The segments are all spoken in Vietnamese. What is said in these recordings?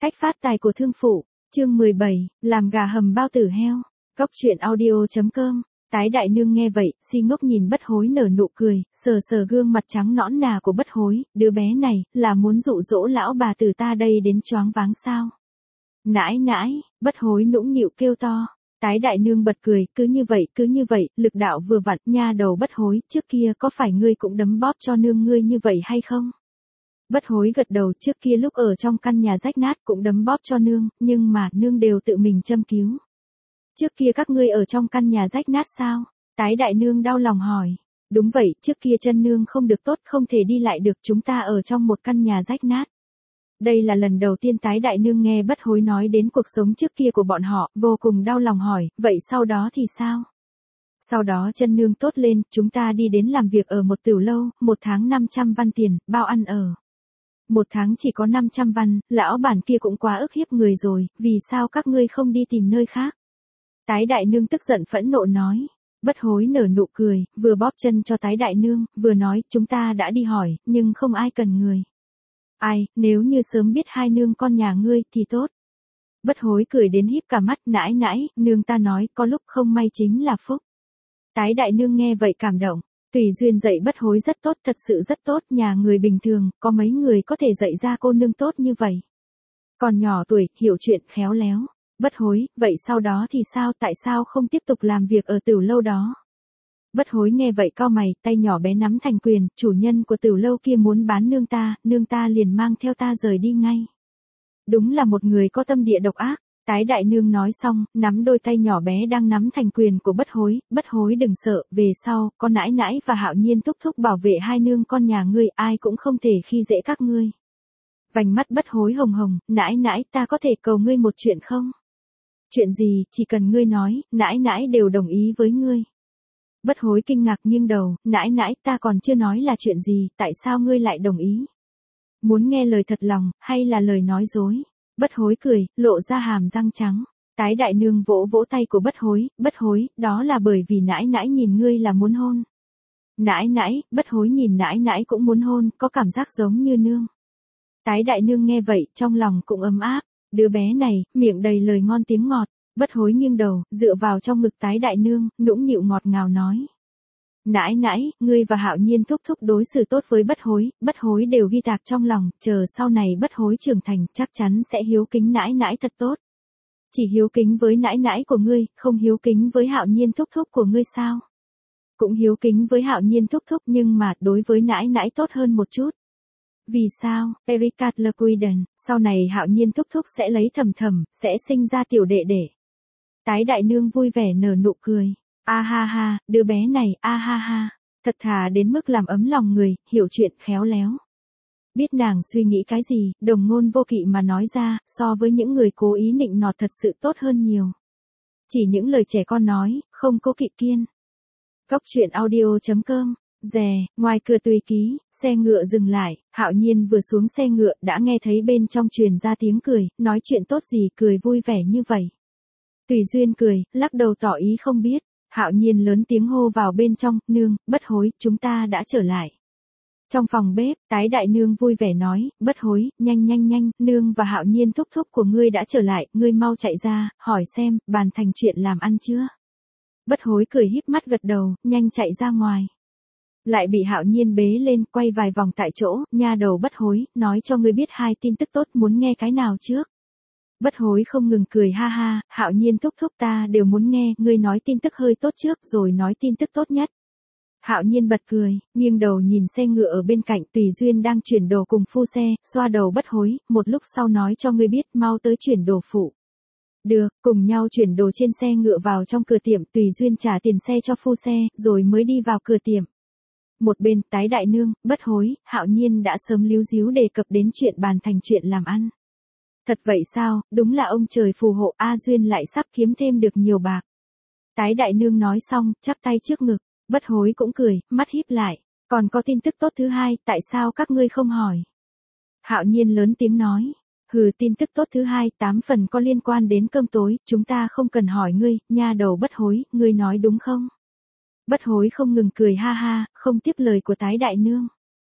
Cách phát tài của thương phụ, chương 17, làm gà hầm bao tử heo. Cóc truyện audio.com. Tái đại nương nghe vậy, si ngốc nhìn Bất Hối nở nụ cười, sờ sờ gương mặt trắng nõn nà của Bất Hối, đứa bé này, là muốn dụ dỗ lão bà tử ta đây đến choáng váng sao? Nãi nãi, Bất Hối nũng nịu kêu to. Tái đại nương bật cười, cứ như vậy, lực đạo vừa vặn, nha đầu Bất Hối, trước kia có phải ngươi cũng đấm bóp cho nương ngươi như vậy hay không? Bất Hối gật đầu, trước kia lúc ở trong căn nhà rách nát cũng đấm bóp cho nương, nhưng mà nương đều tự mình châm cứu. Trước kia các ngươi ở trong căn nhà rách nát sao? Tái đại nương đau lòng hỏi. Đúng vậy, trước kia chân nương không được tốt, không thể đi lại được, chúng ta ở trong một căn nhà rách nát. Đây là lần đầu tiên tái đại nương nghe Bất Hối nói đến cuộc sống trước kia của bọn họ, vô cùng đau lòng hỏi, vậy sau đó thì sao? Sau đó chân nương tốt lên, chúng ta đi đến làm việc ở một tửu lâu, một tháng 500 văn tiền, bao ăn ở. Một tháng chỉ có 500 văn, lão bản kia cũng quá ức hiếp người rồi, vì sao các ngươi không đi tìm nơi khác? Tái đại nương tức giận phẫn nộ nói. Bất Hối nở nụ cười, vừa bóp chân cho tái đại nương, vừa nói, chúng ta đã đi hỏi, nhưng không ai cần người. Ai, nếu như sớm biết hai nương con nhà ngươi, thì tốt. Bất Hối cười đến híp cả mắt, nãi nãi, nương ta nói, có lúc không may chính là phúc. Tái đại nương nghe vậy cảm động. Tùy duyên dạy Bất Hối rất tốt, thật sự rất tốt, nhà người bình thường, có mấy người có thể dạy ra cô nương tốt như vậy. Còn nhỏ tuổi, hiểu chuyện, khéo léo. Bất Hối, vậy sau đó thì sao, tại sao không tiếp tục làm việc ở tửu lâu đó? Bất Hối nghe vậy cau mày, tay nhỏ bé nắm thành quyền, chủ nhân của tửu lâu kia muốn bán nương ta liền mang theo ta rời đi ngay. Đúng là một người có tâm địa độc ác. Tái đại nương nói xong, nắm đôi tay nhỏ bé đang nắm thành quyền của Bất Hối đừng sợ, về sau, con nãi nãi và Hạo Nhiên thúc thúc bảo vệ hai nương con nhà ngươi, ai cũng không thể khi dễ các ngươi. Vành mắt Bất Hối hồng hồng, nãi nãi, ta có thể cầu ngươi một chuyện không? Chuyện gì, chỉ cần ngươi nói, nãi nãi đều đồng ý với ngươi. Bất Hối kinh ngạc nghiêng đầu, nãi nãi, ta còn chưa nói là chuyện gì, tại sao ngươi lại đồng ý? Muốn nghe lời thật lòng, hay là lời nói dối? Bất Hối cười, lộ ra hàm răng trắng. Tái đại nương vỗ vỗ tay của Bất Hối, đó là bởi vì nãi nãi nhìn ngươi là muốn hôn. Nãi nãi, Bất Hối nhìn nãi nãi cũng muốn hôn, có cảm giác giống như nương. Tái đại nương nghe vậy, trong lòng cũng ấm áp. Đứa bé này, miệng đầy lời ngon tiếng ngọt. Bất Hối nghiêng đầu, dựa vào trong ngực tái đại nương, nũng nịu ngọt ngào nói. Nãi nãi, ngươi và Hạo Nhiên thúc thúc đối xử tốt với Bất Hối đều ghi tạc trong lòng, chờ sau này Bất Hối trưởng thành, chắc chắn sẽ hiếu kính nãi nãi thật tốt. Chỉ hiếu kính với nãi nãi của ngươi, không hiếu kính với Hạo Nhiên thúc thúc của ngươi sao? Cũng hiếu kính với Hạo Nhiên thúc thúc nhưng mà, đối với nãi nãi tốt hơn một chút. Vì sao, Erika Lequiden, sau này Hạo Nhiên thúc thúc sẽ lấy Thầm, sẽ sinh ra tiểu đệ đệ. Tái đại nương vui vẻ nở nụ cười. A ha ha, đứa bé này, a ha ha, thật thà đến mức làm ấm lòng người, hiểu chuyện, khéo léo. Biết nàng suy nghĩ cái gì, đồng ngôn vô kỵ mà nói ra, so với những người cố ý nịnh nọt thật sự tốt hơn nhiều. Chỉ những lời trẻ con nói, không cố kỵ kiên. Cóc truyện audio.com. Ngoài cửa tùy ký, xe ngựa dừng lại, Hạo Nhiên vừa xuống xe ngựa đã nghe thấy bên trong truyền ra tiếng cười, nói chuyện tốt gì cười vui vẻ như vậy. Tùy duyên cười, lắc đầu tỏ ý không biết. Hạo Nhiên lớn tiếng hô vào bên trong, nương, Bất Hối, chúng ta đã trở lại. Trong phòng bếp, tái đại nương vui vẻ nói, Bất Hối, nhanh, nương và Hạo Nhiên thúc thúc của ngươi đã trở lại, ngươi mau chạy ra, hỏi xem, bàn thành chuyện làm ăn chưa? Bất Hối cười híp mắt gật đầu, nhanh chạy ra ngoài. Lại bị Hạo Nhiên bế lên, quay vài vòng tại chỗ, nha đầu Bất Hối, nói cho ngươi biết hai tin tức tốt, muốn nghe cái nào trước? Bất Hối không ngừng cười ha ha, Hạo Nhiên thúc thúc ta đều muốn nghe, ngươi nói tin tức hơi tốt trước rồi nói tin tức tốt nhất. Hạo Nhiên bật cười, nghiêng đầu nhìn xe ngựa ở bên cạnh, Tùy Duyên đang chuyển đồ cùng phu xe, xoa đầu Bất Hối, một lúc sau nói cho ngươi biết, mau tới chuyển đồ phụ. Được, cùng nhau chuyển đồ trên xe ngựa vào trong cửa tiệm, Tùy Duyên trả tiền xe cho phu xe, rồi mới đi vào cửa tiệm. Một bên, tái đại nương, Bất Hối, Hạo Nhiên đã sớm líu díu đề cập đến chuyện bàn thành chuyện làm ăn. Thật vậy sao, đúng là ông trời phù hộ, A Duyên lại sắp kiếm thêm được nhiều bạc. Tái đại nương nói xong, chắp tay trước ngực, Bất Hối cũng cười, mắt híp lại, còn có tin tức tốt thứ hai, tại sao các ngươi không hỏi? Hạo Nhiên lớn tiếng nói, tin tức tốt thứ hai, 8 phần có liên quan đến cơm tối, chúng ta không cần hỏi ngươi, nha đầu Bất Hối, ngươi nói đúng không? Bất Hối không ngừng cười ha ha, không tiếp lời của tái đại nương.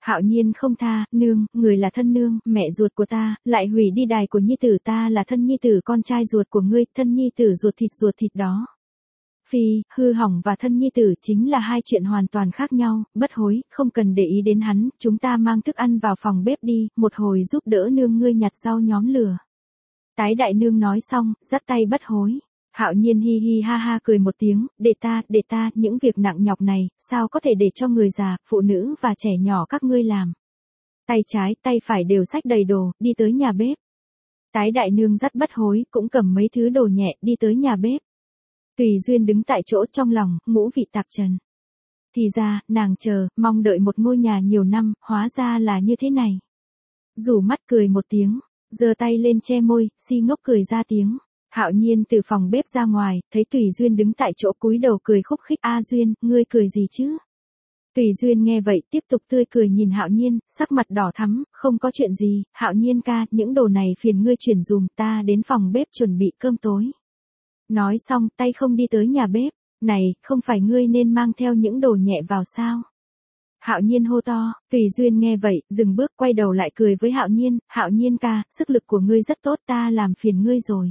Hạo Nhiên không tha, nương, người là thân nương, mẹ ruột của ta, lại hủy đi đài của nhi tử ta là thân nhi tử con trai ruột của ngươi, thân nhi tử ruột thịt đó. Phi, hư hỏng và thân nhi tử chính là hai chuyện hoàn toàn khác nhau, bất hối, không cần để ý đến hắn, chúng ta mang thức ăn vào phòng bếp đi, một hồi giúp đỡ nương ngươi nhặt rau nhóm lửa. Tái đại nương nói xong, dắt tay bất hối. Hạo Nhiên hi hi ha ha cười một tiếng, để ta, những việc nặng nhọc này, sao có thể để cho người già, phụ nữ và trẻ nhỏ các ngươi làm. Tay trái, tay phải đều xách đầy đồ, đi tới nhà bếp. Tái đại nương dắt bất hối, cũng cầm mấy thứ đồ nhẹ, đi tới nhà bếp. Tùy Duyên đứng tại chỗ trong lòng, ngũ vị tạp trần. Thì ra, nàng chờ, mong đợi một ngôi nhà nhiều năm, hóa ra là như thế này. Rủ mắt cười một tiếng, giơ tay lên che môi, si ngốc cười ra tiếng. Hạo Nhiên từ phòng bếp ra ngoài, thấy Tùy Duyên đứng tại chỗ cúi đầu cười khúc khích. A Duyên, ngươi cười gì chứ? Tùy Duyên nghe vậy tiếp tục tươi cười nhìn Hạo Nhiên, sắc mặt đỏ thắm, không có chuyện gì, Hạo Nhiên ca, những đồ này phiền ngươi chuyển dùm, ta đến phòng bếp chuẩn bị cơm tối. Nói xong, tay không đi tới nhà bếp, này, không phải ngươi nên mang theo những đồ nhẹ vào sao? Hạo Nhiên hô to, Tùy Duyên nghe vậy, dừng bước quay đầu lại cười với Hạo Nhiên ca, sức lực của ngươi rất tốt, ta làm phiền ngươi rồi.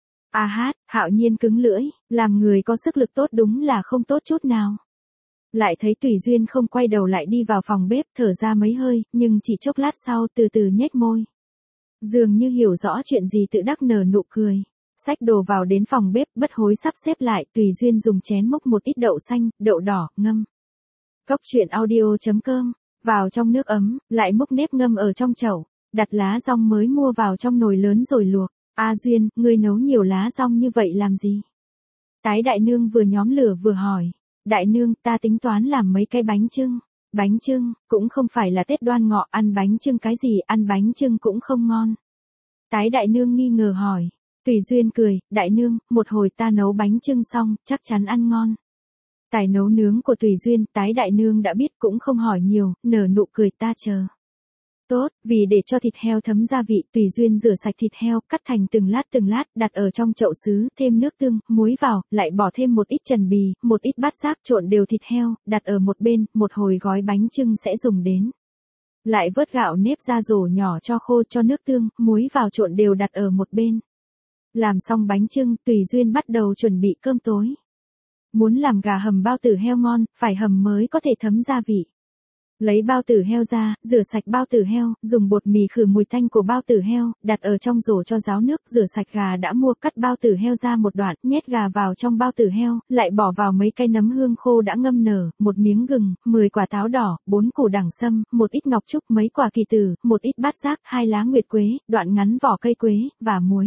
A hát, Hạo Nhiên cứng lưỡi, làm người có sức lực tốt đúng là không tốt chút nào. Lại thấy Tùy Duyên không quay đầu lại đi vào phòng bếp, thở ra mấy hơi, nhưng chỉ chốc lát sau từ từ nhếch môi. Dường như hiểu rõ chuyện gì tự đắc nở nụ cười. Xách đồ vào đến phòng bếp, bất hối sắp xếp lại, Tùy Duyên dùng chén múc một ít đậu xanh, đậu đỏ, ngâm. Cốc truyện audio.com, vào trong nước ấm, lại múc nếp ngâm ở trong chậu, đặt lá dong mới mua vào trong nồi lớn rồi luộc. A Duyên, ngươi nấu nhiều lá dong như vậy làm gì? Tái đại nương vừa nhóm lửa vừa hỏi. Đại nương, ta tính toán làm mấy cái bánh chưng. Bánh chưng, cũng không phải là Tết Đoan Ngọ, ăn bánh chưng cái gì, ăn bánh chưng cũng không ngon. Tái đại nương nghi ngờ hỏi. Tùy Duyên cười, đại nương, một hồi ta nấu bánh chưng xong, chắc chắn ăn ngon. Tài nấu nướng của Tùy Duyên, tái đại nương đã biết cũng không hỏi nhiều, nở nụ cười ta chờ. Tốt, vì để cho thịt heo thấm gia vị, Tùy Duyên rửa sạch thịt heo, cắt thành từng lát, đặt ở trong chậu sứ, thêm nước tương, muối vào, lại bỏ thêm một ít trần bì, một ít bát giác trộn đều thịt heo, đặt ở một bên, một hồi gói bánh chưng sẽ dùng đến. Lại vớt gạo nếp ra rổ nhỏ cho khô cho nước tương, muối vào trộn đều đặt ở một bên. Làm xong bánh chưng, Tùy Duyên bắt đầu chuẩn bị cơm tối. Muốn làm gà hầm bao tử heo ngon, phải hầm mới có thể thấm gia vị. Lấy bao tử heo ra, rửa sạch bao tử heo, dùng bột mì khử mùi tanh của bao tử heo, đặt ở trong rổ cho ráo nước, rửa sạch gà đã mua, cắt bao tử heo ra một đoạn, nhét gà vào trong bao tử heo, lại bỏ vào mấy cây nấm hương khô đã ngâm nở, một miếng gừng, 10 quả táo đỏ, 4 củ đẳng sâm, một ít ngọc trúc, mấy quả kỳ tử, một ít bát giác, 2 lá nguyệt quế, đoạn ngắn vỏ cây quế, và muối.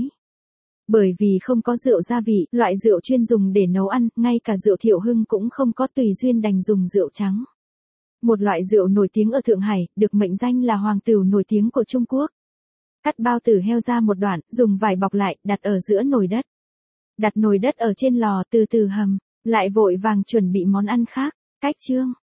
Bởi vì không có rượu gia vị, loại rượu chuyên dùng để nấu ăn, ngay cả rượu Thiệu Hưng cũng không có, Tùy Duyên đành dùng rượu trắng. Một loại rượu nổi tiếng ở Thượng Hải, được mệnh danh là hoàng tửu nổi tiếng của Trung Quốc. Cắt bao tử heo ra một đoạn, dùng vải bọc lại, đặt ở giữa nồi đất. Đặt nồi đất ở trên lò từ từ hầm, lại vội vàng chuẩn bị món ăn khác. Cách chương